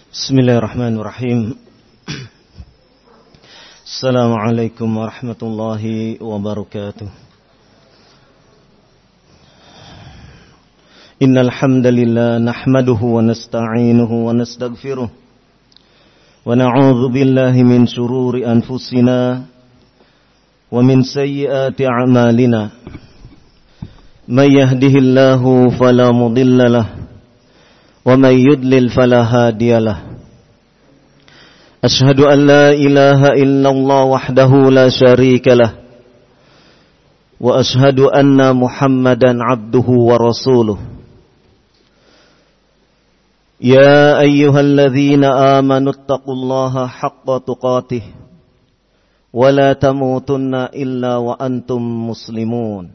Bismillahirrahmanirrahim. Assalamualaikum warahmatullahi wabarakatuh. Innal hamdalillah nahmaduhu wa nasta'inuhu wa nastaghfiruh wa na'udzu billahi min shururi anfusina wa min sayyiati a'malina. May yahdihillahu fala mudilla lahu wa may yudlil fala hadiya lahu. Ashhadu an la ilaha illallah wahdahu la syarika lah wa ashhadu anna Muhammadan abduhu wa rasuluh. Ya ayyuhalladzina amanu taqullaha haqqa tuqatih wa la tamutunna illa wa antum muslimun.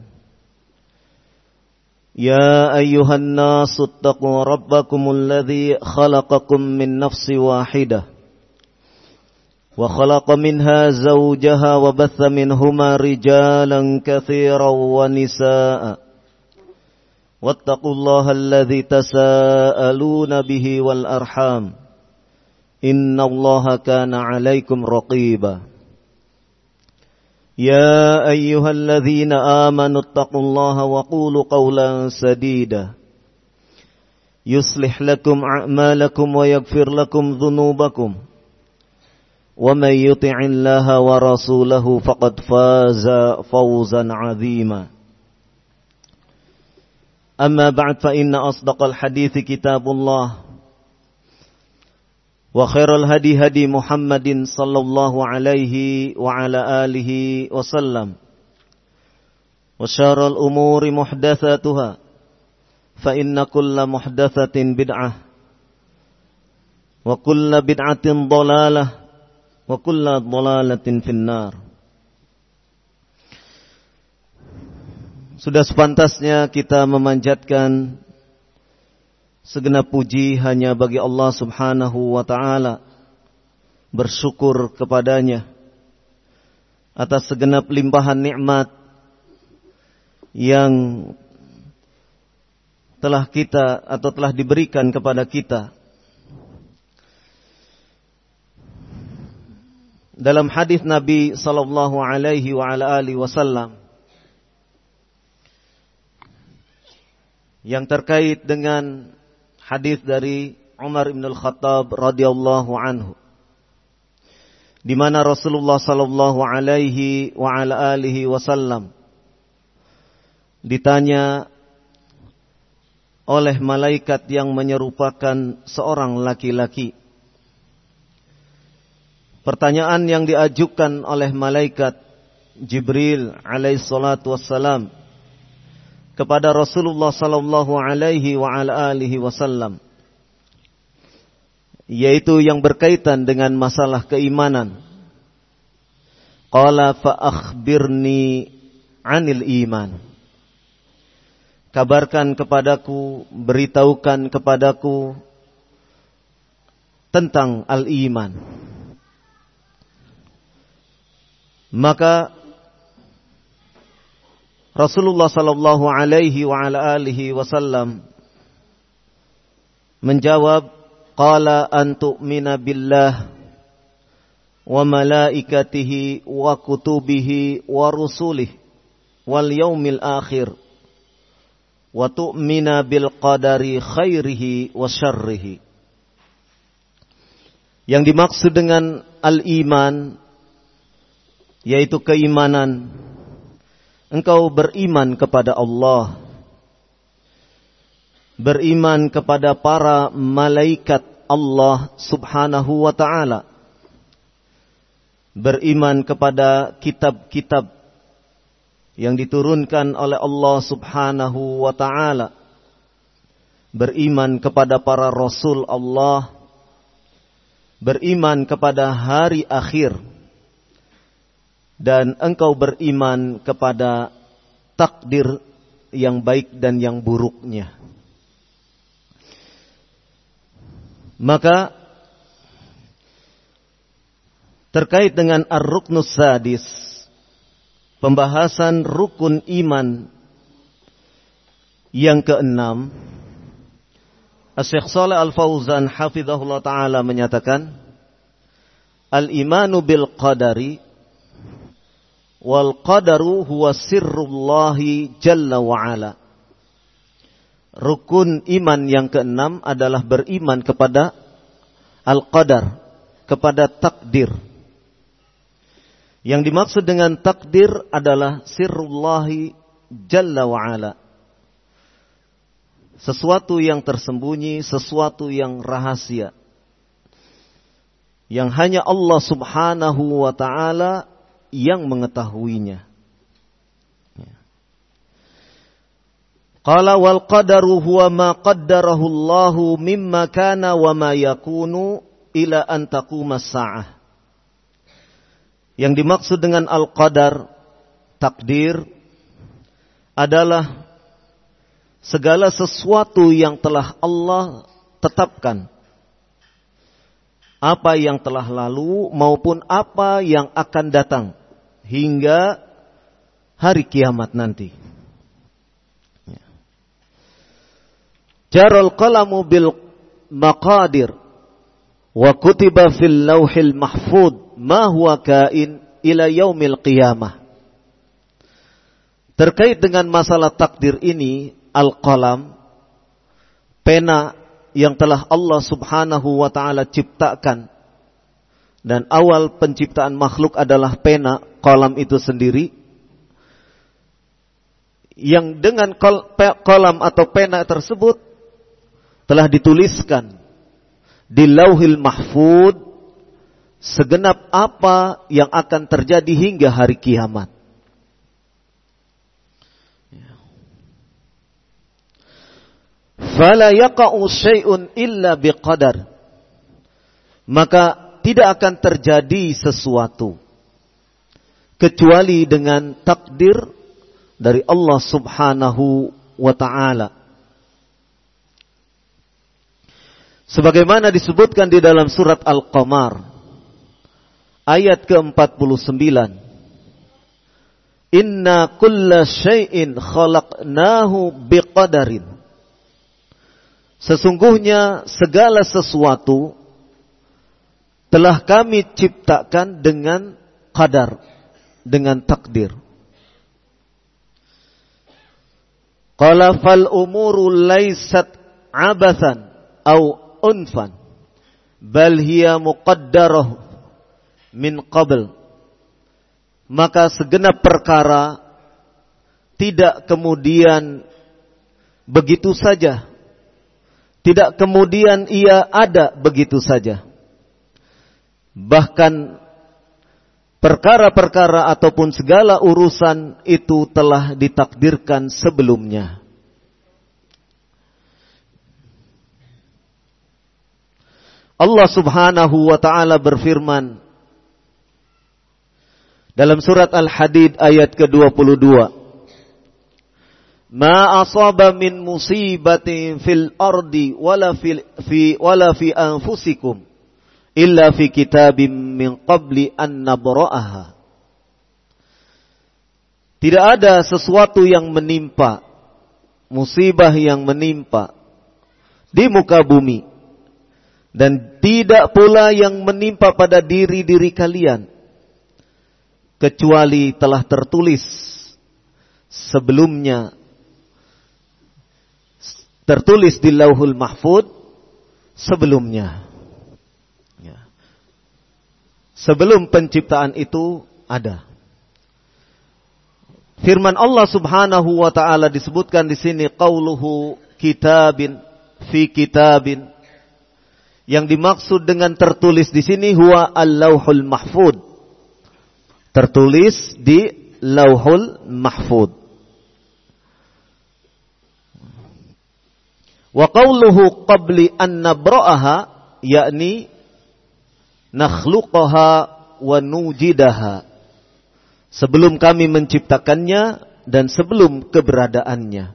Ya ayyuhan nasu taqu rabbakumul ladzi khalaqakum min nafsin wahidah wa khalaqa minha zawjaha wa batha minhuma rijalan katsiran wa nisaa'a wattaqullaha alladzi tasaaluna bihi wal arham innallaha kana 'alaikum raqiba. Ya ayyuhalladzina amanu taqullaha wa qulu qawlan sadida yuslih lakum a'malakum wa yaghfir lakum dhunubakum wa may yuti'illaha wa rasulahu faqad faza fawzan 'azima. Amma ba'd, fa inna asdaqal hadithi kitabullah wa khairal hadi hadi Muhammadin sallallahu alaihi wa ala alihi wasallam wa syarrul umuri muhdatsatuha fa inna kulla muhdatsatin bid'ah wa kulla bid'atin dhalalah wa kulla dhalalatin finnar. Sudah sepantasnya kita memanjatkan segenap puji hanya bagi Allah subhanahu wa ta'ala, bersyukur kepadanya atas segenap limpahan nikmat yang telah kita atau telah diberikan kepada kita. Dalam hadis Nabi sallallahu alaihi wa ala alihi wasallam yang terkait dengan hadis dari Umar bin Al-Khattab radhiyallahu anhu, di mana Rasulullah sallallahu alaihi wa ala alihi wasallam ditanya oleh malaikat yang menyerupakan seorang laki-laki. Pertanyaan yang diajukan oleh malaikat Jibril alaihi salatu wassalam kepada Rasulullah sallallahu alaihi wa ala alihi wasallam, yaitu yang berkaitan dengan masalah keimanan. Qala fa akhbirni 'anil iman. Kabarkan kepadaku, beritahukan kepadaku tentang al-iman. Maka Rasulullah sallallahu alaihi wa ala alihi wasallam menjawab, qala an tu'mina billah wa malaikatihi wa kutubihi wa rusulihi wal yaumil akhir wa tu'mina bil qadari khairihi wa syarrihi. Yang dimaksud dengan al-iman yaitu keimanan. Engkau beriman kepada Allah, beriman kepada para malaikat Allah subhanahu wa ta'ala, beriman kepada kitab-kitab yang diturunkan oleh Allah subhanahu wa ta'ala, beriman kepada para rasul Allah, beriman kepada hari akhir, dan engkau beriman kepada takdir yang baik dan yang buruknya. Maka terkait dengan ar-ruknus sadis, pembahasan rukun iman yang keenam, Syekh Shalih Al-Fauzan hafizahullah taala menyatakan, al-imanu bil qadari wal qadaru huwa sirrullahi jalla wa ala. Rukun iman yang keenam adalah beriman kepada al-qadar, kepada takdir. Yang dimaksud dengan takdir adalah sirrullahi jalla wa ala. Sesuatu yang tersembunyi, sesuatu yang rahasia, yang hanya Allah subhanahu wa ta'ala yang mengetahuinya. Qala wal qadaru huwa ma qaddarahu Allahu mimma kana wa ma yakunu ila an taquma as-sa'ah. Yang dimaksud dengan al-qadar, takdir, adalah segala sesuatu yang telah Allah tetapkan, apa yang telah lalu maupun apa yang akan datang hingga hari kiamat nanti. Jaral qalamu bil maqadir wa kutiba fil lauhil mahfud ma huwa kain ila yaumil qiyamah. Terkait dengan masalah takdir ini, al-qalam, pena yang telah Allah subhanahu wa ta'ala ciptakan, dan awal penciptaan makhluk adalah pena, qalam itu sendiri, yang dengan qalam atau pena tersebut telah dituliskan di lauhil mahfud segenap apa yang akan terjadi hingga hari kiamat. Fala yaqa'u syai'un illa biqadar. Maka tidak akan terjadi sesuatu kecuali dengan takdir dari Allah subhanahu wa ta'ala. Sebagaimana disebutkan di dalam surat Al-Qamar ayat ke-49. Inna kulla syai'in khalaqnahu biqadarin. Sesungguhnya segala sesuatu telah kami ciptakan dengan qadar, dengan takdir. Qala fal umuru laysat abathan au unfan bal hiya muqaddarah min qabl. Maka segenap perkara tidak kemudian begitu saja, tidak kemudian ia ada begitu saja. Bahkan perkara-perkara ataupun segala urusan itu telah ditakdirkan sebelumnya. Allah subhanahu wa ta'ala berfirman dalam surat Al-Hadid ayat ke-22. Ma asaba min musibatin fil ardi wala fi anfusikum illa fi kitabim min qabli an nabra'aha. Tidak ada sesuatu yang menimpa, musibah yang menimpa di muka bumi, dan tidak pula yang menimpa pada diri-diri kalian kecuali telah tertulis sebelumnya, tertulis di Lauhul Mahfud sebelumnya. Sebelum penciptaan itu ada. Firman Allah Subhanahu wa taala disebutkan di sini qauluhu kitabin fi kitabin. Yang dimaksud dengan tertulis di sini huwa al-Lauhul Mahfud. Tertulis di Lauhul Mahfud. Wa qauluhu qabli an nabra'aha, yakni nakhluqaha wa nujidaha. Sebelum kami menciptakannya dan sebelum keberadaannya.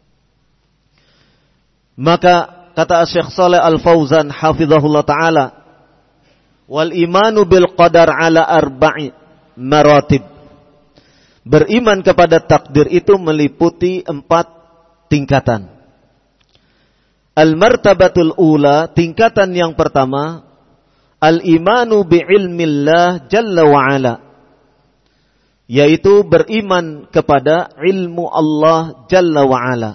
Maka kata Syekh Shalih Al-Fauzan hafizahullah ta'ala, wal imanu bil qadar ala arba'i maratib. Beriman kepada takdir itu meliputi 4 tingkatan. Al-martabatul ula, tingkatan yang pertama, al-imanu bi'ilmillah jalla wa'ala, yaitu beriman kepada ilmu Allah jalla wa'ala,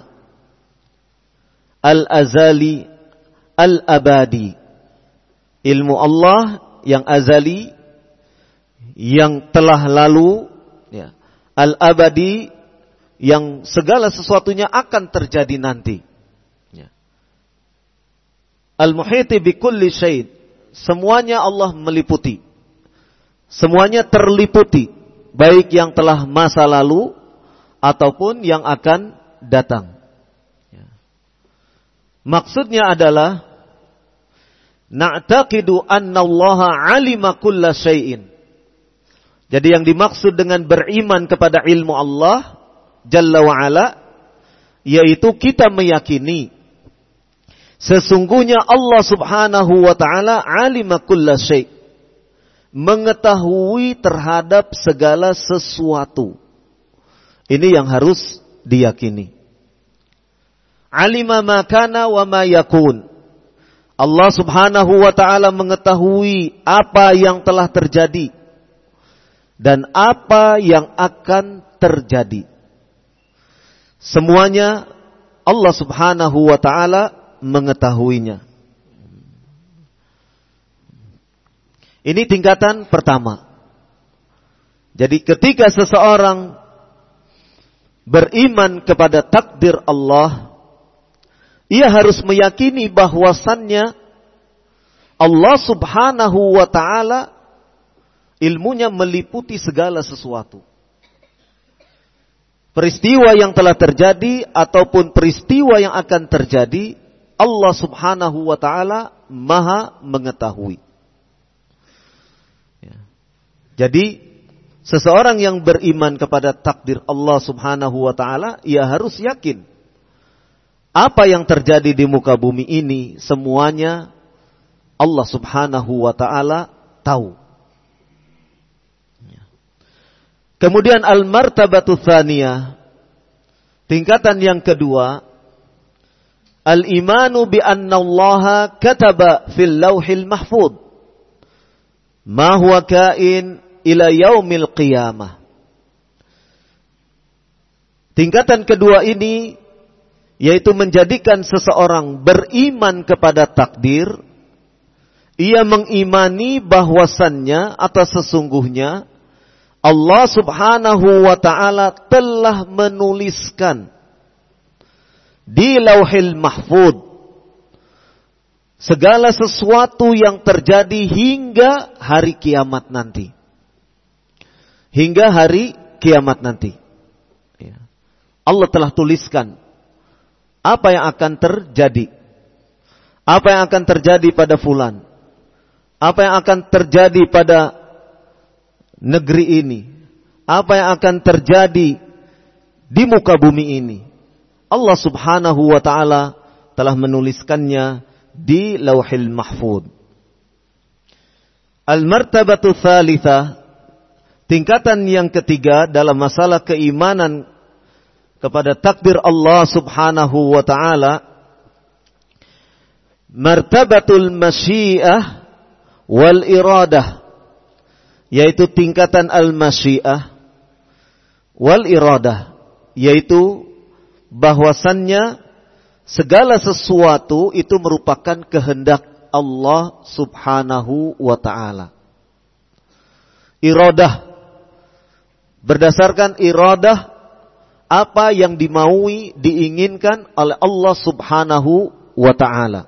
al-azali, al-abadi, ilmu Allah yang azali, yang telah lalu, ya, al-abadi, yang segala sesuatunya akan terjadi nanti. Al-muhiti bi kulli syai', semuanya Allah meliputi. Semuanya terliputi, baik yang telah masa lalu ataupun yang akan datang. Maksudnya adalah na'taqidu anna Allah 'alima kulla syai'in. Jadi yang dimaksud dengan beriman kepada ilmu Allah Jalla wa Ala, yaitu kita meyakini sesungguhnya Allah Subhanahu wa ta'ala alima kulla syai', mengetahui terhadap segala sesuatu. Ini yang harus diyakini. Alima ma kana wa ma yakun. Allah Subhanahu wa ta'ala mengetahui apa yang telah terjadi dan apa yang akan terjadi. Semuanya Allah Subhanahu wa ta'ala mengetahuinya. Ini tingkatan pertama. Jadi ketika seseorang beriman kepada takdir Allah, ia harus meyakini bahwasannya Allah Subhanahu wa ta'ala ilmunya meliputi segala sesuatu. Peristiwa yang telah terjadi ataupun peristiwa yang akan terjadi, Allah Subhanahu wa ta'ala maha mengetahui. Ya. Jadi seseorang yang beriman kepada takdir Allah Subhanahu wa ta'ala, ia harus yakin apa yang terjadi di muka bumi ini semuanya Allah Subhanahu wa ta'ala tahu. Ya. Kemudian al-martabatu tsaniyah, tingkatan yang kedua, al-imanu bi anna Allah kataba fil lauhil mahfuz ma huwa kain ila yaumil qiyamah. Tingkatan kedua ini yaitu menjadikan seseorang beriman kepada takdir. Ia mengimani bahwasannya atau sesungguhnya Allah Subhanahu wa ta'ala telah menuliskan di lauhil mahfuz segala sesuatu yang terjadi hingga hari kiamat nanti. Hingga hari kiamat nanti. Allah telah tuliskan apa yang akan terjadi. Apa yang akan terjadi pada fulan. Apa yang akan terjadi pada negeri ini. Apa yang akan terjadi di muka bumi ini. Allah Subhanahu wa ta'ala telah menuliskannya di lauhil mahfuz. Al-martabatu tsalitsah, tingkatan yang ketiga dalam masalah keimanan kepada takdir Allah Subhanahu wa ta'ala, martabatul masyiah wal iradah, yaitu tingkatan al-masyiah wal iradah, yaitu bahwasannya segala sesuatu itu merupakan kehendak Allah Subhanahu wa ta'ala. Iradah, berdasarkan iradah apa yang dimaui, diinginkan oleh Allah Subhanahu wa ta'ala.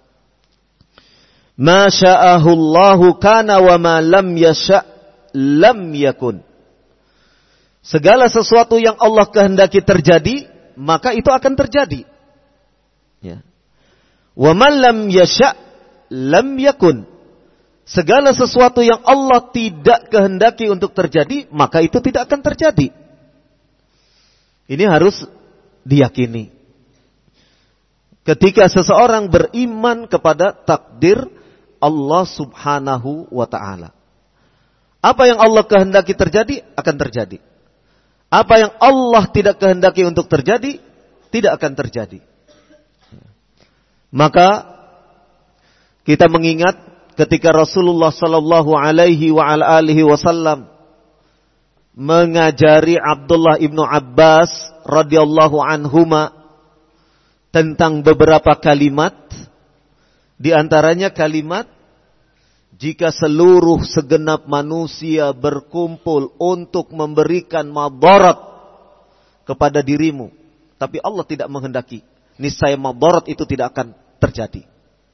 Ma sya'ahu Allahu kana wa ma lam yasha' lam yakun. Segala sesuatu yang Allah kehendaki terjadi, maka itu akan terjadi. Ya. Wa man lam yasha' lam yakun. Segala sesuatu yang Allah tidak kehendaki untuk terjadi, maka itu tidak akan terjadi. Ini harus diyakini. Ketika seseorang beriman kepada takdir Allah Subhanahu wa ta'ala, apa yang Allah kehendaki terjadi akan terjadi. Apa yang Allah tidak kehendaki untuk terjadi tidak akan terjadi. Maka kita mengingat ketika Rasulullah sallallahu alaihi wasallam mengajari Abdullah ibnu Abbas radhiyallahu anhuma tentang beberapa kalimat, di antaranya kalimat, jika seluruh segenap manusia berkumpul untuk memberikan madarat kepada dirimu, tapi Allah tidak menghendaki, niscaya madarat itu tidak akan terjadi.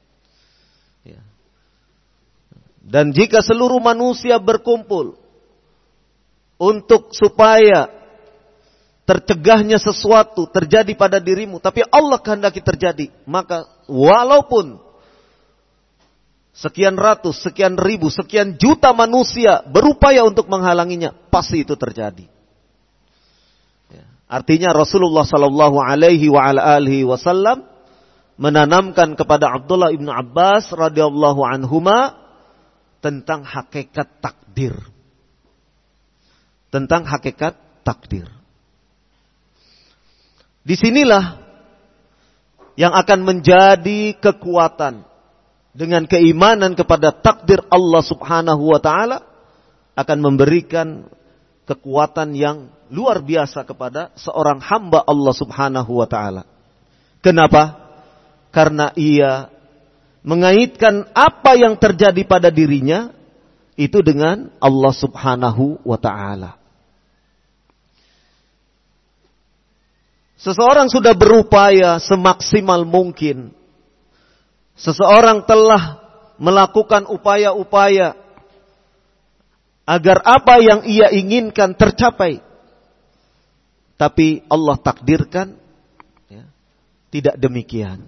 Dan jika seluruh manusia berkumpul untuk supaya tercegahnya sesuatu terjadi pada dirimu, tapi Allah kehendaki terjadi, maka walaupun sekian ratus, sekian ribu, sekian juta manusia berupaya untuk menghalanginya, pasti itu terjadi. Artinya Rasulullah sallallahu alaihi wasallam menanamkan kepada Abdullah ibnu Abbas radhiyallahu anhuma tentang hakikat takdir. Tentang hakikat takdir. Disinilah yang akan menjadi kekuatan dengan keimanan kepada takdir Allah subhanahu wa ta'ala, akan memberikan kekuatan yang luar biasa kepada seorang hamba Allah subhanahu wa ta'ala. Kenapa? Karena ia mengaitkan apa yang terjadi pada dirinya itu dengan Allah subhanahu wa ta'ala. Seseorang sudah berupaya semaksimal mungkin. Seseorang telah melakukan upaya-upaya agar apa yang ia inginkan tercapai. Tapi Allah takdirkan tidak demikian.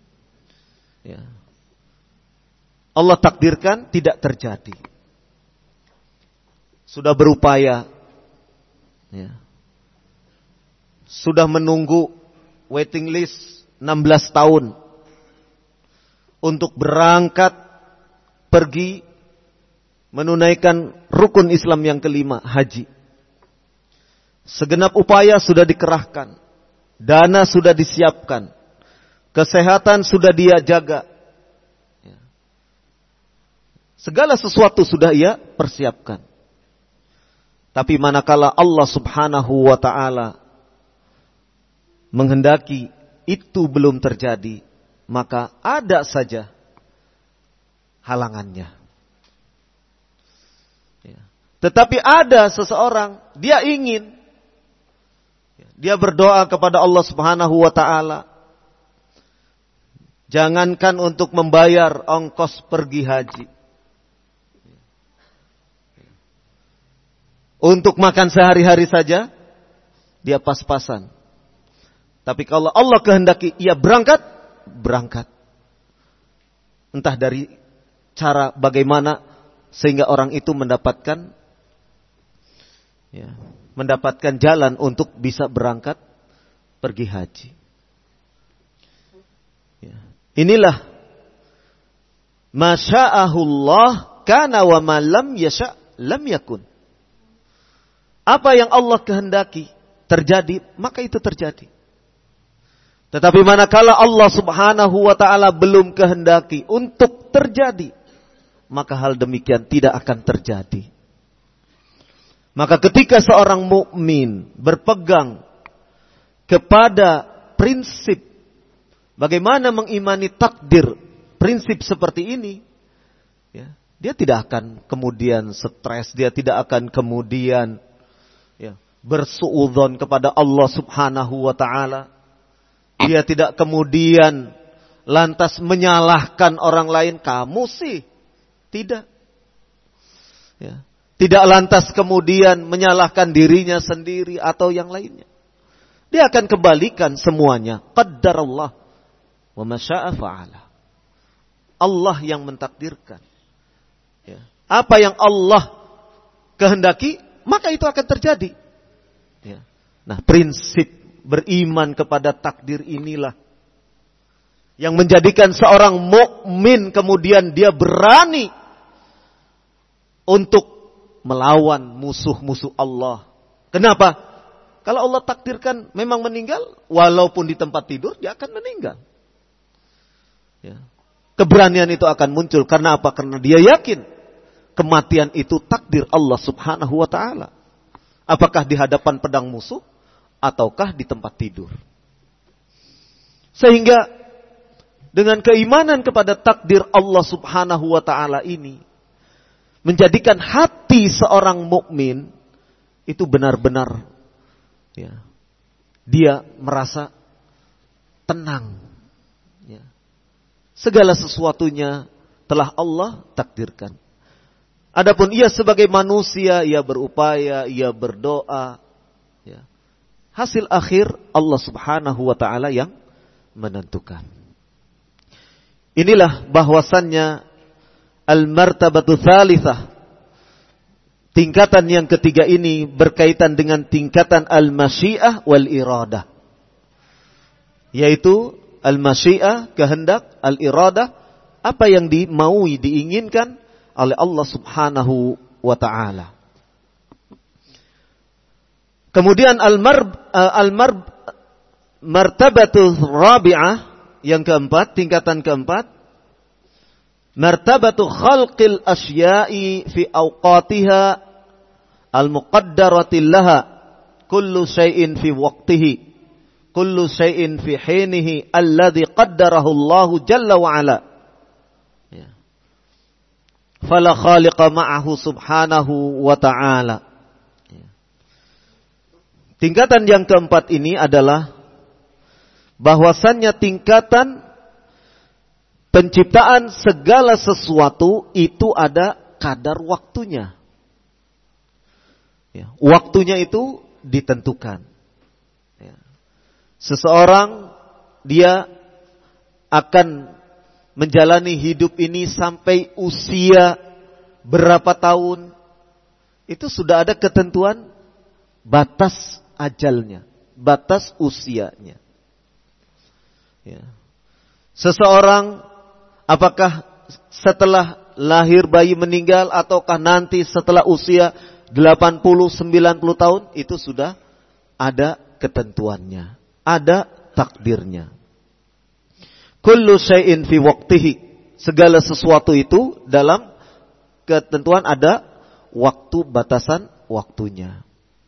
Allah takdirkan tidak terjadi. Sudah berupaya, sudah menunggu waiting list 16 tahun untuk berangkat pergi menunaikan rukun Islam yang kelima, haji. Segenap upaya sudah dikerahkan, dana sudah disiapkan, kesehatan sudah dia jaga. Segala sesuatu sudah ia persiapkan. Tapi manakala Allah subhanahu wa ta'ala menghendaki itu belum terjadi, maka ada saja halangannya. Tetapi ada seseorang, dia ingin, dia berdoa kepada Allah subhanahu wa ta'ala, jangankan untuk membayar ongkos pergi haji, untuk makan sehari-hari saja, dia pas-pasan. Tapi kalau Allah kehendaki ia berangkat, berangkat. Entah dari cara bagaimana sehingga orang itu mendapatkan jalan untuk bisa berangkat pergi haji. Inilah masya'ahullah kana wa ma lam yasha' lam yakun. Apa yang Allah kehendaki terjadi, maka itu terjadi. Tetapi manakala Allah subhanahu wa ta'ala belum kehendaki untuk terjadi, maka hal demikian tidak akan terjadi. Maka ketika seorang mukmin berpegang kepada prinsip bagaimana mengimani takdir, prinsip seperti ini, dia tidak akan kemudian stres, dia tidak akan kemudian bersuudzon kepada Allah subhanahu wa ta'ala. Dia tidak kemudian lantas menyalahkan orang lain, kamu sih. Tidak. Tidak lantas kemudian menyalahkan dirinya sendiri atau yang lainnya. Dia akan kembalikan semuanya. Qaddarallah wa ma syaa fa'ala. Allah yang mentakdirkan. Apa yang Allah kehendaki, maka itu akan terjadi. Nah, prinsip beriman kepada takdir inilah yang menjadikan seorang mukmin kemudian dia berani untuk melawan musuh-musuh Allah. Kenapa? Kalau Allah takdirkan memang meninggal, walaupun di tempat tidur dia akan meninggal. Ya. Keberanian itu akan muncul karena apa? Karena dia yakin kematian itu takdir Allah Subhanahu wa taala. Apakah di hadapan pedang musuh ataukah di tempat tidur. Sehingga dengan keimanan kepada takdir Allah Subhanahu wa taala ini menjadikan hati seorang mukmin itu benar-benar ya, dia merasa tenang. Ya. Segala sesuatunya telah Allah takdirkan. Adapun ia sebagai manusia, ia berupaya, ia berdoa. Ya. Hasil akhir Allah Subhanahu wa ta'ala yang menentukan. Inilah bahwasannya al-martabatu tsalitsah. Tingkatan yang ketiga ini berkaitan dengan tingkatan al-masyiah wal iradah. Yaitu al-masyiah, kehendak, al-iradah, apa yang dimaui, diinginkan oleh Allah Subhanahu wa ta'ala. Kemudian martabatu rabi'ah, yang keempat, tingkatan keempat, martabatu khalqil asya'i fi awqatiha al-muqaddarati laha, kullu syai'in fi waqtihi, kullu syai'in fi hinihi alladhi qaddarahu Allahu jalla wa ala. Ya. Fala khaliqa ma'ahu subhanahu wa ta'ala. Ya. Tingkatan yang keempat ini adalah bahwasannya tingkatan penciptaan segala sesuatu itu ada kadar waktunya. Ya, waktunya itu ditentukan. Ya. Seseorang dia akan menjalani hidup ini sampai usia berapa tahun, itu sudah ada ketentuan batas ajalnya, batas usianya. Ya. Seseorang apakah setelah lahir bayi meninggal ataukah nanti setelah usia 80-90 tahun, itu sudah ada ketentuannya, ada takdirnya. Kullu syai'in fi waqtihi, segala sesuatu itu dalam ketentuan ada waktu, batasan waktunya.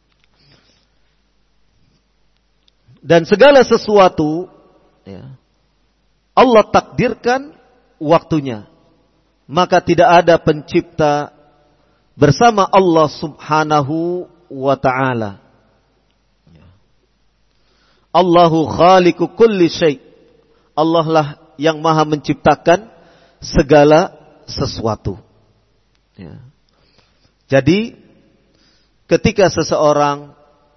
Dan segala sesuatu ya, Allah takdirkan waktunya. Maka tidak ada pencipta bersama Allah Subhanahu wa ta'ala. Allahu khaliqu kulli syai'. Allah lah yang maha menciptakan segala sesuatu. Ya. Jadi ketika seseorang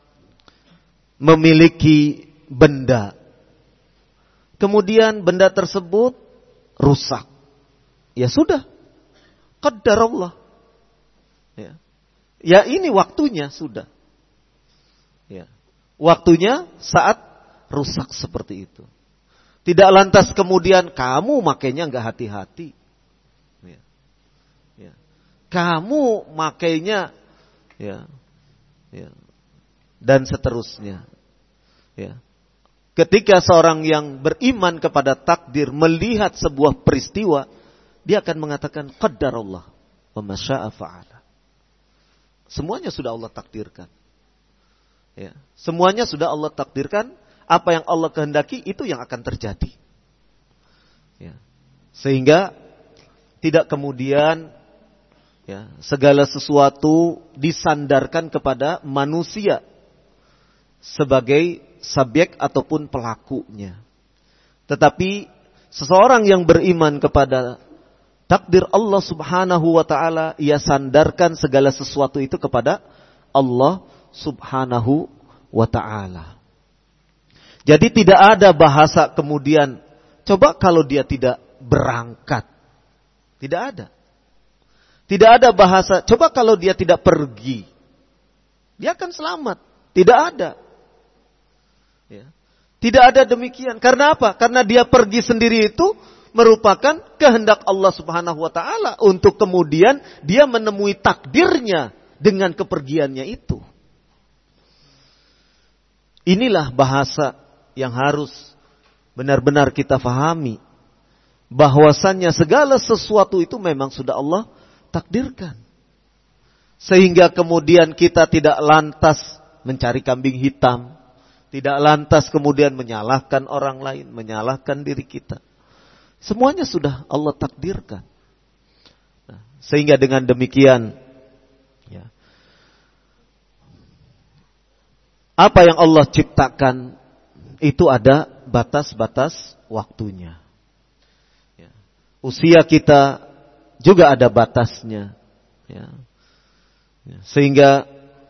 memiliki benda, kemudian benda tersebut rusak, ya sudah, qadar Allah. Ya. Ya ini waktunya sudah. Ya. Waktunya saat rusak seperti itu. Tidak lantas kemudian kamu makainya enggak hati-hati. Ya. Ya. Kamu makainya ya. Ya. Dan seterusnya. Ya. Ketika seorang yang beriman kepada takdir melihat sebuah peristiwa, dia akan mengatakan qadarullah wa ma syaa fa'ala. Semuanya sudah Allah takdirkan. Ya, semuanya sudah Allah takdirkan, apa yang Allah kehendaki itu yang akan terjadi. Ya. Sehingga tidak kemudian ya, segala sesuatu disandarkan kepada manusia sebagai subjek ataupun pelakunya. Tetapi seseorang yang beriman kepada takdir Allah Subhanahu wa ta'ala, ia sandarkan segala sesuatu itu kepada Allah Subhanahu wa ta'ala. Jadi tidak ada bahasa kemudian, coba kalau dia tidak berangkat. Tidak ada. Tidak ada bahasa, coba kalau dia tidak pergi. Dia akan selamat. Tidak ada. Ya. Tidak ada demikian. Karena apa? Karena dia pergi sendiri itu merupakan kehendak Allah Subhanahu wa ta'ala untuk kemudian dia menemui takdirnya dengan kepergiannya itu. Inilah bahasa yang harus benar-benar kita fahami. bahwasannya segala sesuatu itu memang sudah Allah takdirkan. Sehingga kemudian kita tidak lantas mencari kambing hitam, tidak lantas kemudian menyalahkan orang lain, menyalahkan diri kita. Semuanya sudah Allah takdirkan. Nah, sehingga dengan demikian, ya, apa yang Allah ciptakan itu ada batas-batas waktunya. Ya. Usia kita juga ada batasnya. Ya. Ya. Sehingga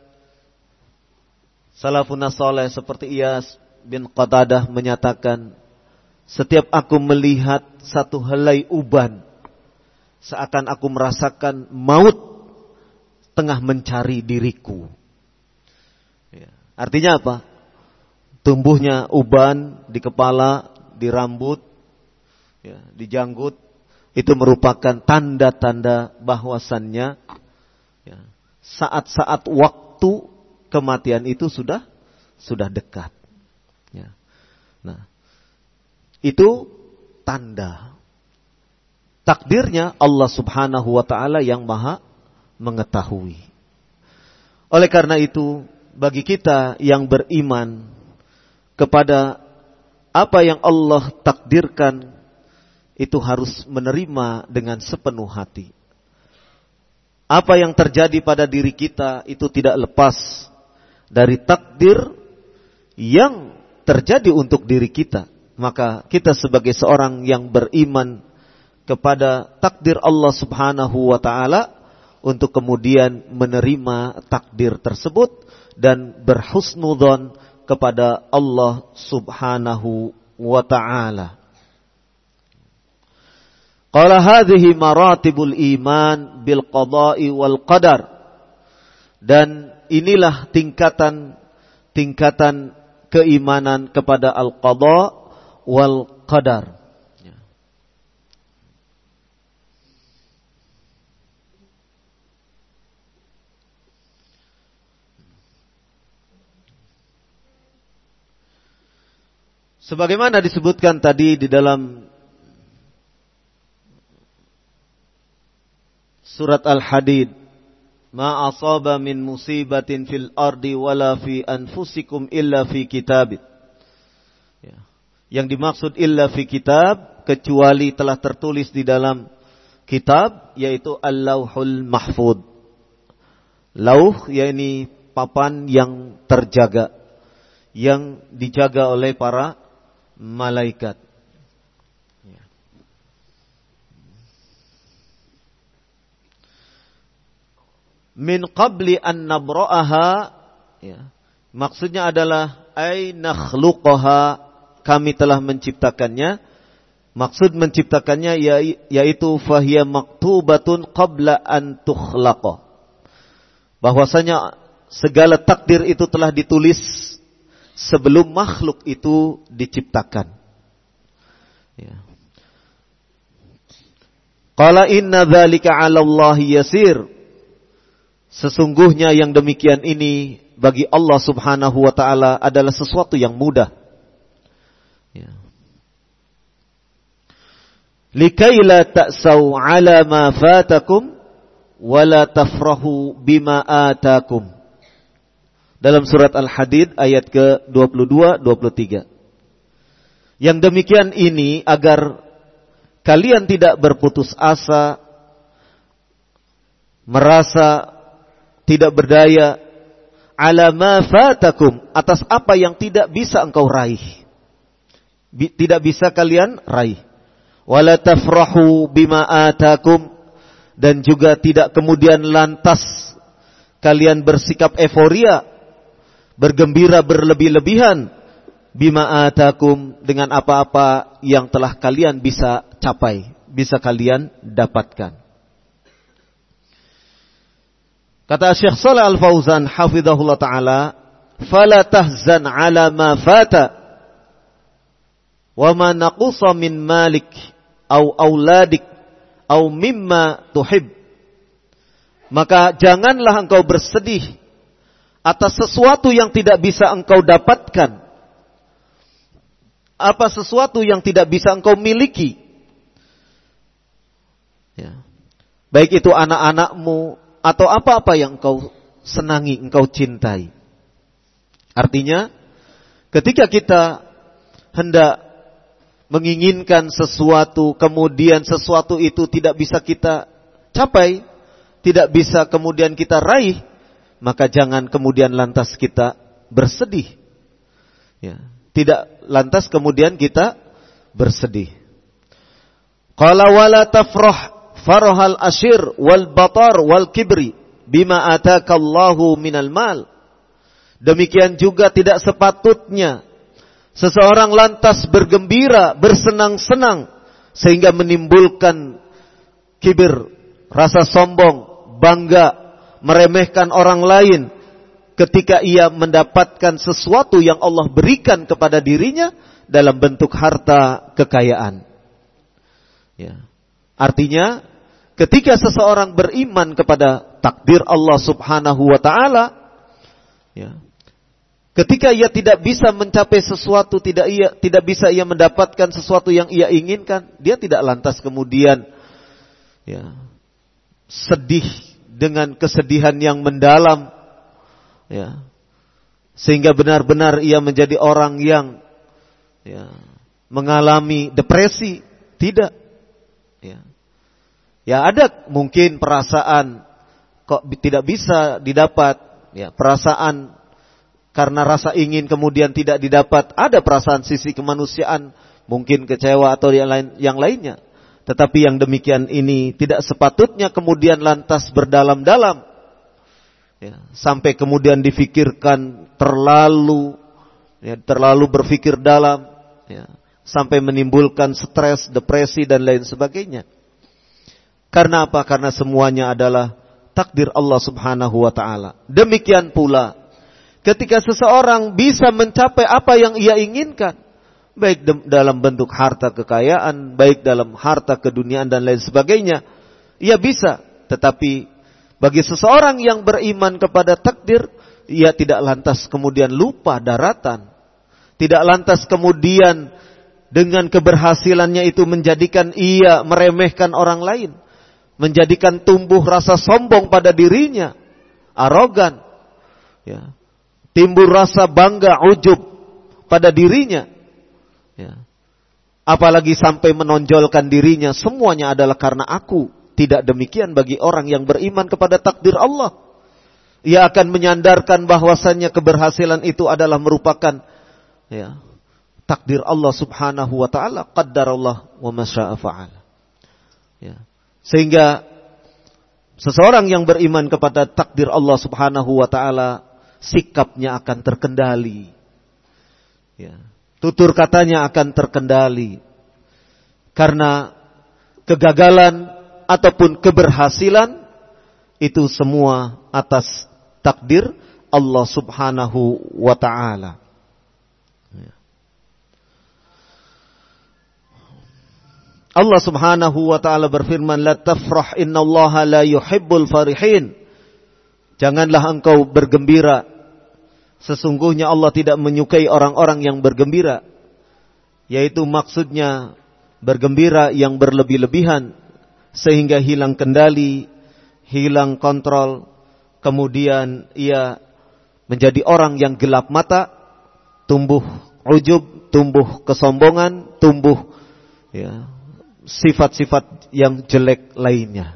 salafun saleh seperti Iyas bin Qatadah menyatakan, setiap aku melihat satu helai uban, seakan aku merasakan maut tengah mencari diriku. Ya. Artinya apa? Tumbuhnya uban di kepala, di rambut, ya, di janggut, itu merupakan tanda-tanda bahwasannya, ya, saat-saat waktu kematian itu sudah dekat. Ya. Nah, itu tanda. Takdirnya Allah Subhanahu wa ta'ala yang maha mengetahui. Oleh karena itu, bagi kita yang beriman kepada apa yang Allah takdirkan, itu harus menerima dengan sepenuh hati. Apa yang terjadi pada diri kita itu tidak lepas dari takdir yang terjadi untuk diri kita. Maka kita sebagai seorang yang beriman kepada takdir Allah Subhanahu wa ta'ala, untuk kemudian menerima takdir tersebut dan berhusnudzon kepada Allah Subhanahu wa ta'ala. Qala hadhihi maratibul iman bil qada'i wal qadar. Dan inilah tingkatan keimanan kepada al-qada wal qadar. Sebagaimana disebutkan tadi di dalam surat Al-Hadid, ma asaba min musibatin fil ardi wala fi anfusikum illa fi kitab. Ya. Yang dimaksud illa fi kitab, kecuali telah tertulis di dalam kitab, yaitu Al-Lauhul Mahfud. Lauh, yakni papan yang terjaga, yang dijaga oleh para malaikat. Ya. Min qabli an nabra'aha, ya. Maksudnya adalah ay nakhluqaha, kami telah menciptakannya. Maksud menciptakannya yaitu fahiya maktubatun qabla an tukhlaqa. Bahwasanya segala takdir itu telah ditulis sebelum makhluk itu diciptakan. Ya. Qala inna dzalika 'ala Allah yasir. Sesungguhnya yang demikian ini bagi Allah Subhanahu wa ta'ala adalah sesuatu yang mudah. Ya. Likai la ta'sau 'ala ma fatakum wa la tafrahu bima atakum. Dalam surat Al-Hadid ayat ke-22-23. Yang demikian ini agar kalian tidak berputus asa, merasa tidak berdaya, ala ma fatakum, atas apa yang tidak bisa engkau raih. Tidak bisa kalian raih. Wala tafrahu bima atakum, dan juga tidak kemudian lantas kalian bersikap euforia, bergembira berlebih-lebihan, bima atakum, dengan apa-apa yang telah kalian bisa capai, bisa kalian dapatkan. Kata Syekh Shalih Al-Fauzan hafizahullah ta'ala, fala tahzan ala ma fata wa ma naqusa min malik au auladik au mimma tuhib. Maka janganlah engkau bersedih atas sesuatu yang tidak bisa engkau dapatkan, apa sesuatu yang tidak bisa engkau miliki, Ya. Baik itu anak-anakmu atau apa-apa yang engkau senangi, engkau cintai. Artinya, ketika kita hendak menginginkan sesuatu, kemudian sesuatu itu tidak bisa kita capai, tidak bisa kemudian kita raih, maka jangan kemudian lantas kita bersedih. Ya. Tidak lantas kemudian kita bersedih. Qala wala tafrah farahal ashir wal batar wal kibri bima atakallahu minal mal. Demikian juga tidak sepatutnya seseorang lantas bergembira, bersenang-senang sehingga menimbulkan kibir, rasa sombong, bangga, meremehkan orang lain ketika ia mendapatkan sesuatu yang Allah berikan kepada dirinya dalam bentuk harta kekayaan. Ya. Artinya, ketika seseorang beriman kepada takdir Allah Subhanahu wa taala, ya, ketika ia tidak bisa mencapai sesuatu, tidak bisa ia mendapatkan sesuatu yang ia inginkan, dia tidak lantas kemudian ya, sedih dengan kesedihan yang mendalam, ya, sehingga benar-benar ia menjadi orang yang ya, mengalami depresi. Tidak. Ya ada mungkin perasaan kok tidak bisa didapat, ya, perasaan karena rasa ingin kemudian tidak didapat, ada perasaan sisi kemanusiaan, mungkin kecewa atau yang lainnya. Tetapi yang demikian ini tidak sepatutnya kemudian lantas berdalam-dalam, ya, sampai kemudian difikirkan terlalu berpikir dalam, ya, sampai menimbulkan stres, depresi dan lain sebagainya. Karena apa? Karena semuanya adalah takdir Allah Subhanahu wa taala. Demikian pula ketika seseorang bisa mencapai apa yang ia inginkan, baik dalam bentuk harta kekayaan, baik dalam harta keduniaan dan lain sebagainya, ia bisa. Tetapi bagi seseorang yang beriman kepada takdir, ia tidak lantas kemudian lupa daratan. Tidak lantas kemudian dengan keberhasilannya itu menjadikan ia meremehkan orang lain, menjadikan tumbuh rasa sombong pada dirinya, arogan, ya, timbul rasa bangga, ujub pada dirinya, ya. Apalagi sampai menonjolkan dirinya, semuanya adalah karena aku. Tidak demikian bagi orang yang beriman kepada takdir Allah. Ia akan menyandarkan bahwasannya keberhasilan itu adalah merupakan, ya, takdir Allah Subhanahu wa taala, qaddarallah wa ma syaa fa'al. Ya. Sehingga seseorang yang beriman kepada takdir Allah Subhanahu wa taala, sikapnya akan terkendali. Ya. Tutur katanya akan terkendali. Karena kegagalan ataupun keberhasilan itu semua atas takdir Allah Subhanahu wa taala. Allah Subhanahu wa taala berfirman, la tafrah innallaha la yuhibbul farihin. Janganlah engkau bergembira, sesungguhnya Allah tidak menyukai orang-orang yang bergembira. Yaitu maksudnya bergembira yang berlebih-lebihan sehingga hilang kendali, hilang kontrol, kemudian ia menjadi orang yang gelap mata, tumbuh ujub, tumbuh kesombongan, tumbuh, ya, sifat-sifat yang jelek lainnya.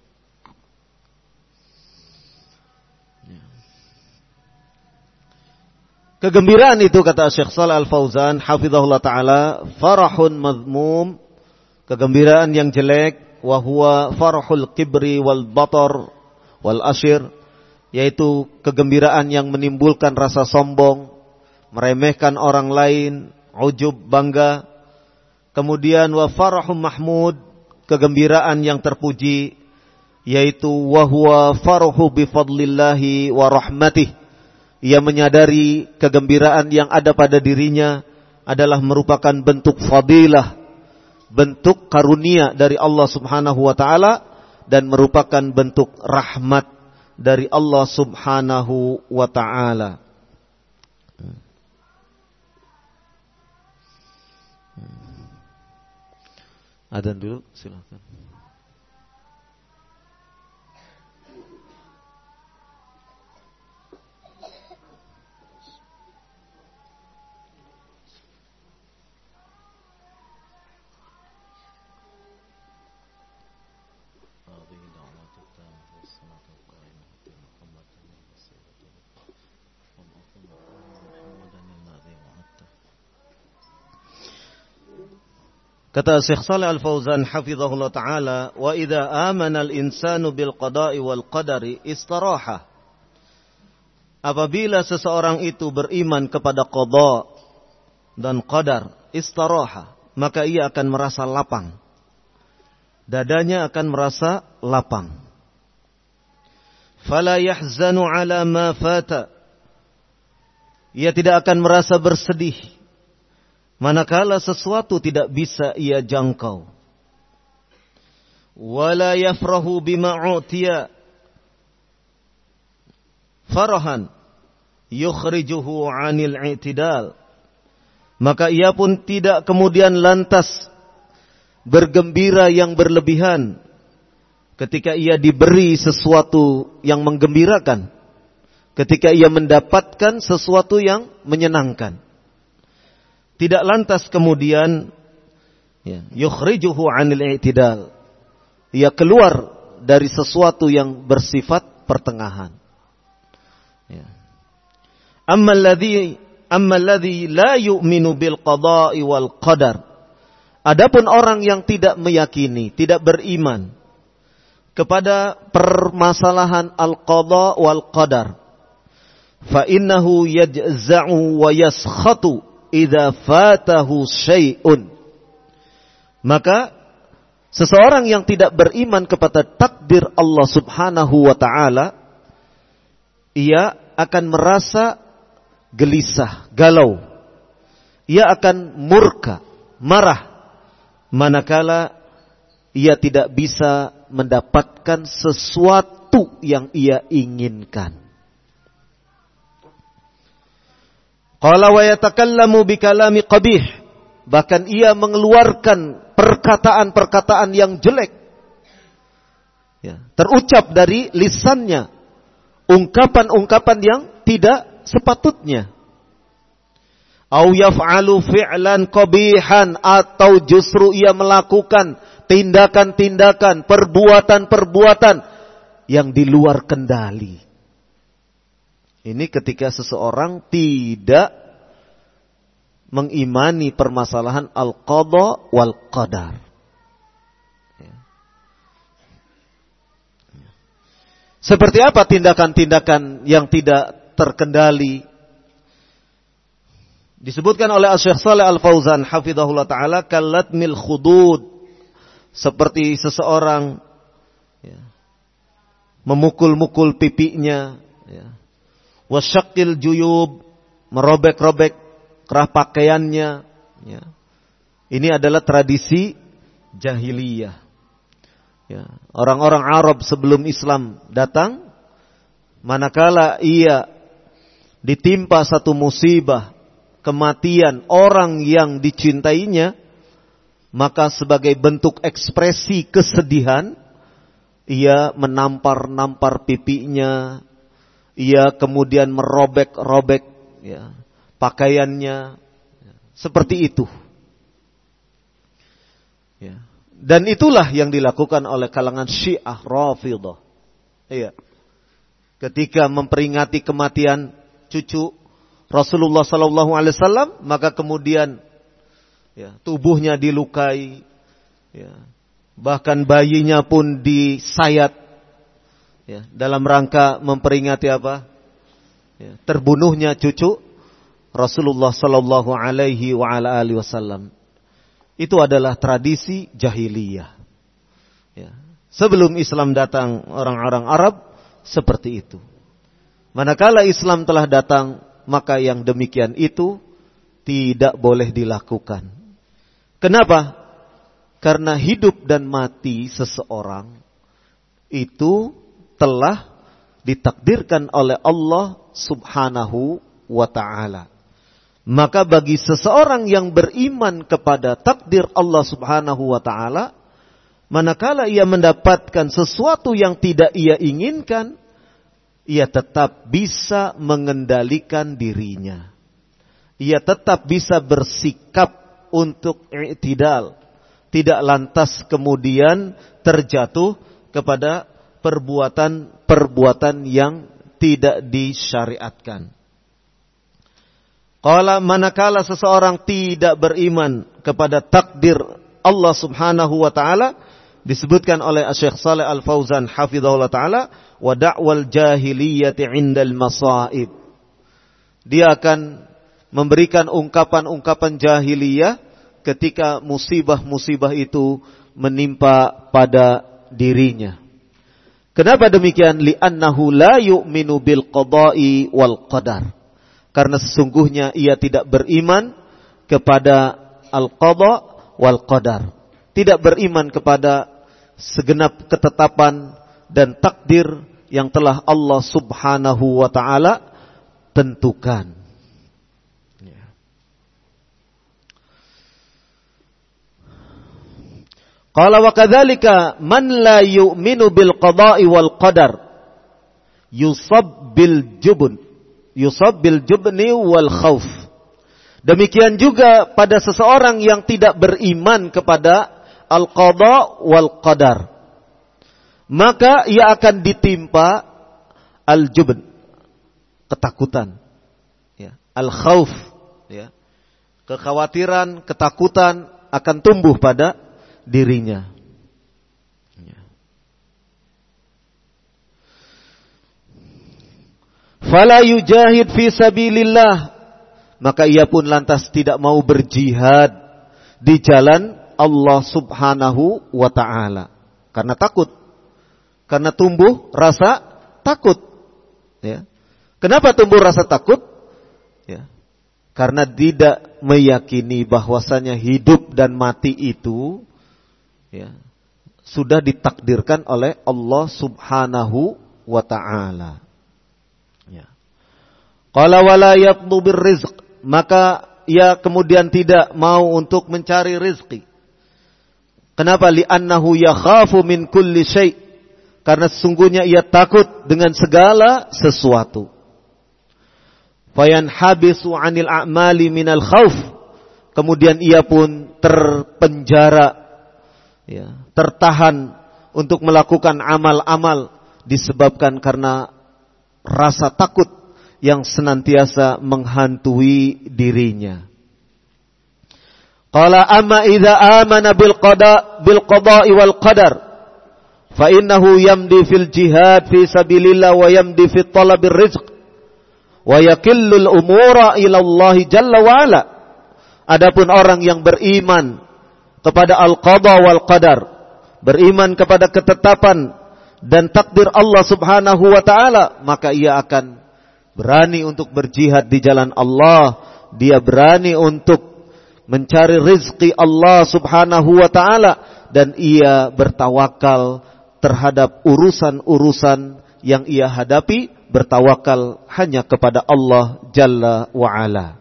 Kegembiraan itu, kata Syekh Shalih Al-Fauzan hafizahullah taala, farahun mazmum, kegembiraan yang jelek, wa huwa farahul kibri wal batar wal ashir, yaitu kegembiraan yang menimbulkan rasa sombong, meremehkan orang lain, ujub, bangga. Kemudian wa farahum mahmud, kegembiraan yang terpuji, yaitu wa huwa farahu bi fadlillahi wa rahmatih. Ia menyadari kegembiraan yang ada pada dirinya adalah merupakan bentuk fadilah, bentuk karunia dari Allah Subhanahu wa taala, dan merupakan bentuk rahmat dari Allah Subhanahu wa taala. Adzan dulu, silakan. Kata Syekh Shalih Al-Fauzan hafizahullah taala, wa idza amana al-insanu bil qada'i wal qadari istaraha. Apabila seseorang itu beriman kepada qada dan qadar, istaraha, maka ia akan merasa lapang. Dadanya akan merasa lapang. Fala yahzanu ala ma fata. Ia tidak akan merasa bersedih manakala sesuatu tidak bisa ia jangkau. Wala yafrahu bima utiya farahan yukhrijuhu 'anil i'tidal. Maka ia pun tidak kemudian lantas bergembira yang berlebihan ketika ia diberi sesuatu yang menggembirakan, ketika ia mendapatkan sesuatu yang menyenangkan. Tidak lantas kemudian yukhrijuhu 'anil i'tidal. Ia keluar dari sesuatu yang bersifat pertengahan. Amma alladhi la yu'minu bil qada'i wal qadar. Adapun orang yang tidak meyakini, tidak beriman kepada permasalahan al-qada wal qadar, fa innahu yajza'u wa yaskhatu idza fatahu syai'un. Maka seseorang yang tidak beriman kepada takdir Allah Subhanahu wa taala, ia akan merasa gelisah, galau. Ia akan murka, marah manakala ia tidak bisa mendapatkan sesuatu yang ia inginkan. Qala wa yatakallamu bikalami qabih. Bahkan ia mengeluarkan perkataan-perkataan yang jelek. Terucap dari lisannya. Ungkapan-ungkapan yang tidak sepatutnya. Au yaf'alu fi'lan qabihan, atau justru ia melakukan tindakan-tindakan, perbuatan-perbuatan yang di luar kendali. Ini ketika seseorang tidak mengimani permasalahan al-qada wal qadar. Seperti apa tindakan-tindakan yang tidak terkendali? Disebutkan oleh Syekh Shalih Al-Fauzan hafizahullah taala, kallatmil khudud, seperti seseorang memukul-mukul pipinya, wasyaqil juyub, merobek-robek kerah pakaiannya. Ini adalah tradisi jahiliyah. Orang-orang Arab sebelum Islam datang, manakala ia ditimpa satu musibah, kematian orang yang dicintainya, maka sebagai bentuk ekspresi kesedihan, ia menampar-nampar pipinya, ia kemudian merobek-robek pakaiannya, seperti itu. Dan itulah yang dilakukan oleh kalangan Syiah Rafidhah. Ketika memperingati kematian cucu Rasulullah sallallahu alaihi wasallam, maka kemudian tubuhnya dilukai, bahkan bayinya pun disayat, dalam rangka memperingati apa? Terbunuhnya cucu Rasulullah sallallahu alaihi wasallam. Itu adalah tradisi jahiliyah. Sebelum Islam datang, orang-orang Arab seperti itu. Manakala Islam telah datang, maka yang demikian itu tidak boleh dilakukan. Kenapa? Karena hidup dan mati seseorang itu telah ditakdirkan oleh Allah Subhanahu wa ta'ala. Maka bagi seseorang yang beriman kepada takdir Allah Subhanahu wa ta'ala, manakala ia mendapatkan sesuatu yang tidak ia inginkan, ia tetap bisa mengendalikan dirinya. Ia tetap bisa bersikap untuk i'tidal, tidak lantas kemudian terjatuh kepada perbuatan-perbuatan yang tidak disyariatkan. Qala manakala seseorang tidak beriman kepada takdir Allah Subhanahu wa taala, disebutkan oleh Syekh Shalih Al-Fauzan hafizahullah taala, wa da'wal jahiliyati 'indal masaib. Dia akan memberikan ungkapan-ungkapan jahiliyah ketika musibah-musibah itu menimpa pada dirinya. Kenapa demikian? Li'annahu la yu'minu bil qada'i wal qadar. Karena sesungguhnya ia tidak beriman kepada al-qada' wal qadar. Tidak beriman kepada segenap ketetapan dan takdir yang telah Allah Subhanahu wa ta'ala tentukan. Qala wa kadzalika man la yu'minu bil qada'i wal qadar yusab bil jubni wal khauf. Demikian juga pada seseorang yang tidak beriman kepada al-qada wal qadar, maka ia akan ditimpa al-jubn, ketakutan, ya, al-khauf, ya, kekhawatiran, ketakutan akan tumbuh pada dirinya. Fala yujahid fi sabilillah, maka ia pun lantas tidak mau berjihad di jalan Allah Subhanahu wa ta'ala. Karena takut. Karena tumbuh rasa takut. Ya. Kenapa tumbuh rasa takut? Ya. Karena tidak meyakini bahwasanya hidup dan mati itu, ya, sudah ditakdirkan oleh Allah Subhanahu wa ta'ala. Ya. Qala wala yatlubir rizq, maka ia kemudian tidak mau untuk mencari rizki. Kenapa? Li'annahu yakhafu min kulli syai', karena sesungguhnya ia takut dengan segala sesuatu. Fayanhabisu 'anil a'mali minal khauf, kemudian ia pun terpenjara, ya, tertahan untuk melakukan amal-amal disebabkan karena rasa takut yang senantiasa menghantui dirinya. Qala amma idza amana bil qada'i wal qadar fa innahu yamdi fil jihad fi sabilillah wa yamdi fi talabir rizq wa yakillul umura ila Allah jalla wa ala. Adapun orang yang beriman kepada al-qada wal qadar, beriman kepada ketetapan dan takdir Allah Subhanahu wa ta'ala, maka ia akan berani untuk berjihad di jalan Allah. Dia berani untuk mencari rizki Allah Subhanahu wa ta'ala, dan ia bertawakal terhadap urusan-urusan yang ia hadapi, bertawakal hanya kepada Allah Jalla wa ala.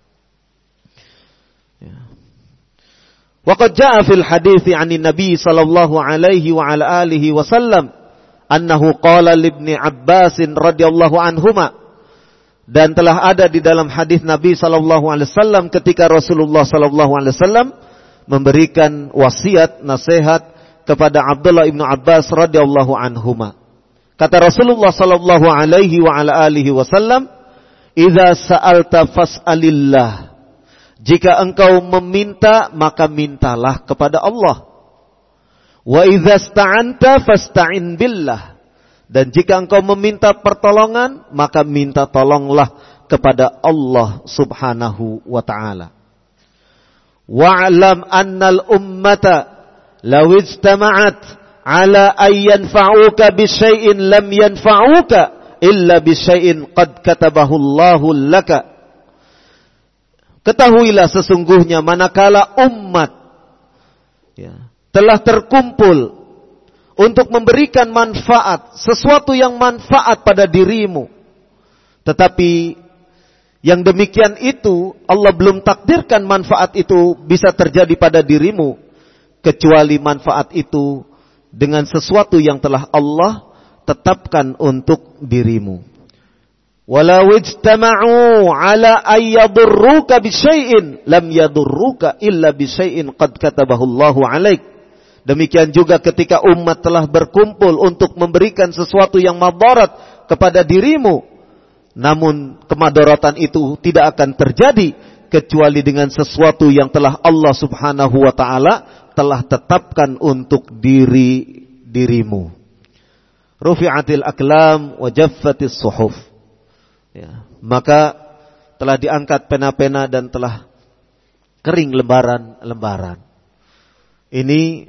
Wa qad jaa'a fil hadithi 'anil Nabi sallallahu alaihi wa ala alihi wasallam annahu qala li Ibni Abbas radhiyallahu anhuma, dan telah ada di dalam hadis Nabi sallallahu alaihi wasallam ketika Rasulullah sallallahu alaihi wasallam memberikan wasiat nasihat kepada Abdullah ibnu Abbas radhiyallahu anhuma. Kata Rasulullah sallallahu alaihi wa ala alihi wasallam, "Idza sa'alta fas'alillah." Jika engkau meminta, maka mintalah kepada Allah. Wa idza sta'anta fasta'in billah. Dan jika engkau meminta pertolongan, maka minta tolonglah kepada Allah Subhanahu wa ta'ala. Wa'lam annal ummata law ijtama'at ala an yanfa'uka bisyai'in lam yanfa'uka illa bisyai'in qad katabahu Allahu laka. Ketahuilah sesungguhnya manakala umat, ya, telah terkumpul untuk memberikan manfaat, sesuatu yang manfaat pada dirimu, tetapi yang demikian itu Allah belum takdirkan manfaat itu bisa terjadi pada dirimu, kecuali manfaat itu dengan sesuatu yang telah Allah tetapkan untuk dirimu. Walau ijtama'u ala ayyadurruka bisyai'in lam yadurruka illa bisyai'in qad katabahu Allahu 'alaik. Demikian juga ketika umat telah berkumpul untuk memberikan sesuatu yang madarat kepada dirimu, namun kemadharatan itu tidak akan terjadi kecuali dengan sesuatu yang telah Allah Subhanahu wa taala telah tetapkan untuk dirimu. Rufi'atil aqlam wa jaffatis suhuf. Ya, maka telah diangkat pena-pena dan telah kering lembaran-lembaran. Ini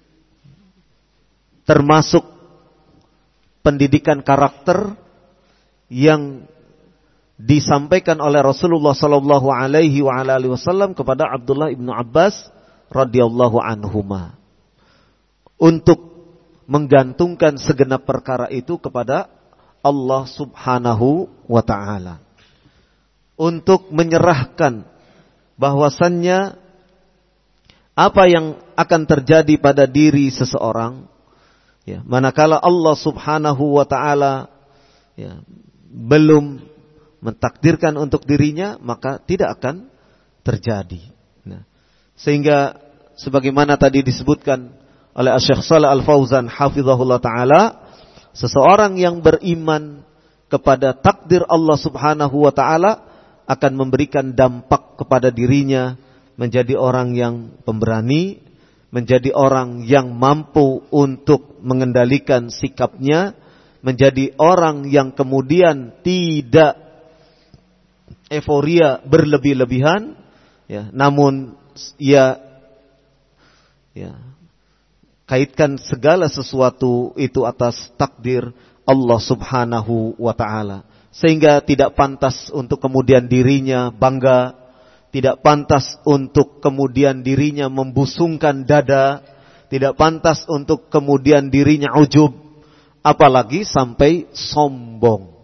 termasuk pendidikan karakter yang disampaikan oleh Rasulullah sallallahu alaihi wasallam kepada Abdullah ibnu Abbas radhiyallahu anhuma untuk menggantungkan segenap perkara itu kepada Allah Subhanahu wa taala, untuk menyerahkan bahwasannya apa yang akan terjadi pada diri seseorang, ya, manakala Allah Subhanahu wa taala, ya, belum mentakdirkan untuk dirinya, maka tidak akan terjadi. Nah, sehingga sebagaimana tadi disebutkan oleh Syekh Shalih Al-Fauzan hafizahullah taala, seseorang yang beriman kepada takdir Allah Subhanahu wa taala akan memberikan dampak kepada dirinya menjadi orang yang pemberani, menjadi orang yang mampu untuk mengendalikan sikapnya, menjadi orang yang kemudian tidak euforia berlebih-lebihan, ya, namun ia, ya, kaitkan segala sesuatu itu atas takdir Allah Subhanahu wa taala, sehingga tidak pantas untuk kemudian dirinya bangga, tidak pantas untuk kemudian dirinya membusungkan dada, tidak pantas untuk kemudian dirinya ujub, apalagi sampai sombong.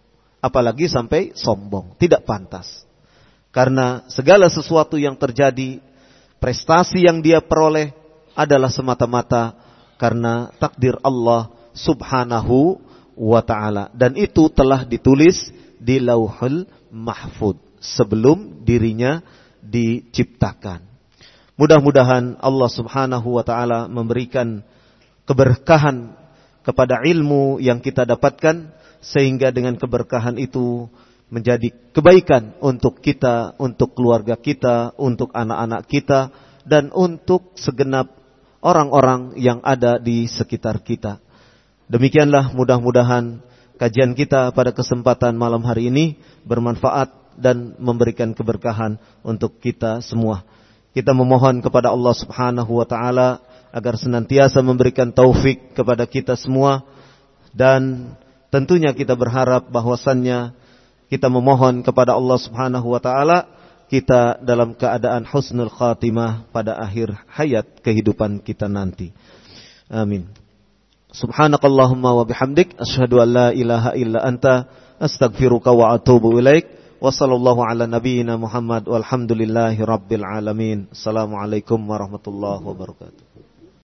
Tidak pantas. Karena segala sesuatu yang terjadi, prestasi yang dia peroleh adalah semata-mata karena takdir Allah Subhanahu wa ta'ala. Dan itu telah ditulis di Lauhul Mahfuz sebelum dirinya diciptakan. Mudah-mudahan Allah Subhanahu wa ta'ala memberikan keberkahan kepada ilmu yang kita dapatkan, sehingga dengan keberkahan itu menjadi kebaikan untuk kita, untuk keluarga kita, untuk anak-anak kita, dan untuk segenap orang-orang yang ada di sekitar kita. Demikianlah mudah-mudahan kajian kita pada kesempatan malam hari ini bermanfaat dan memberikan keberkahan untuk kita semua. Kita memohon kepada Allah Subhanahu wa taala agar senantiasa memberikan taufik kepada kita semua, dan tentunya kita berharap bahwasannya kita memohon kepada Allah Subhanahu wa taala kita dalam keadaan husnul khatimah pada akhir hayat kehidupan kita nanti. Amin. Subhanakallahumma wa bihamdik asyhadu an la ilaha illa anta astaghfiruka wa atubu ilaik. Wa sallallahu ala nabiyyina Muhammad walhamdulillahi rabbil alamin. Assalamualaikum warahmatullahi wabarakatuh.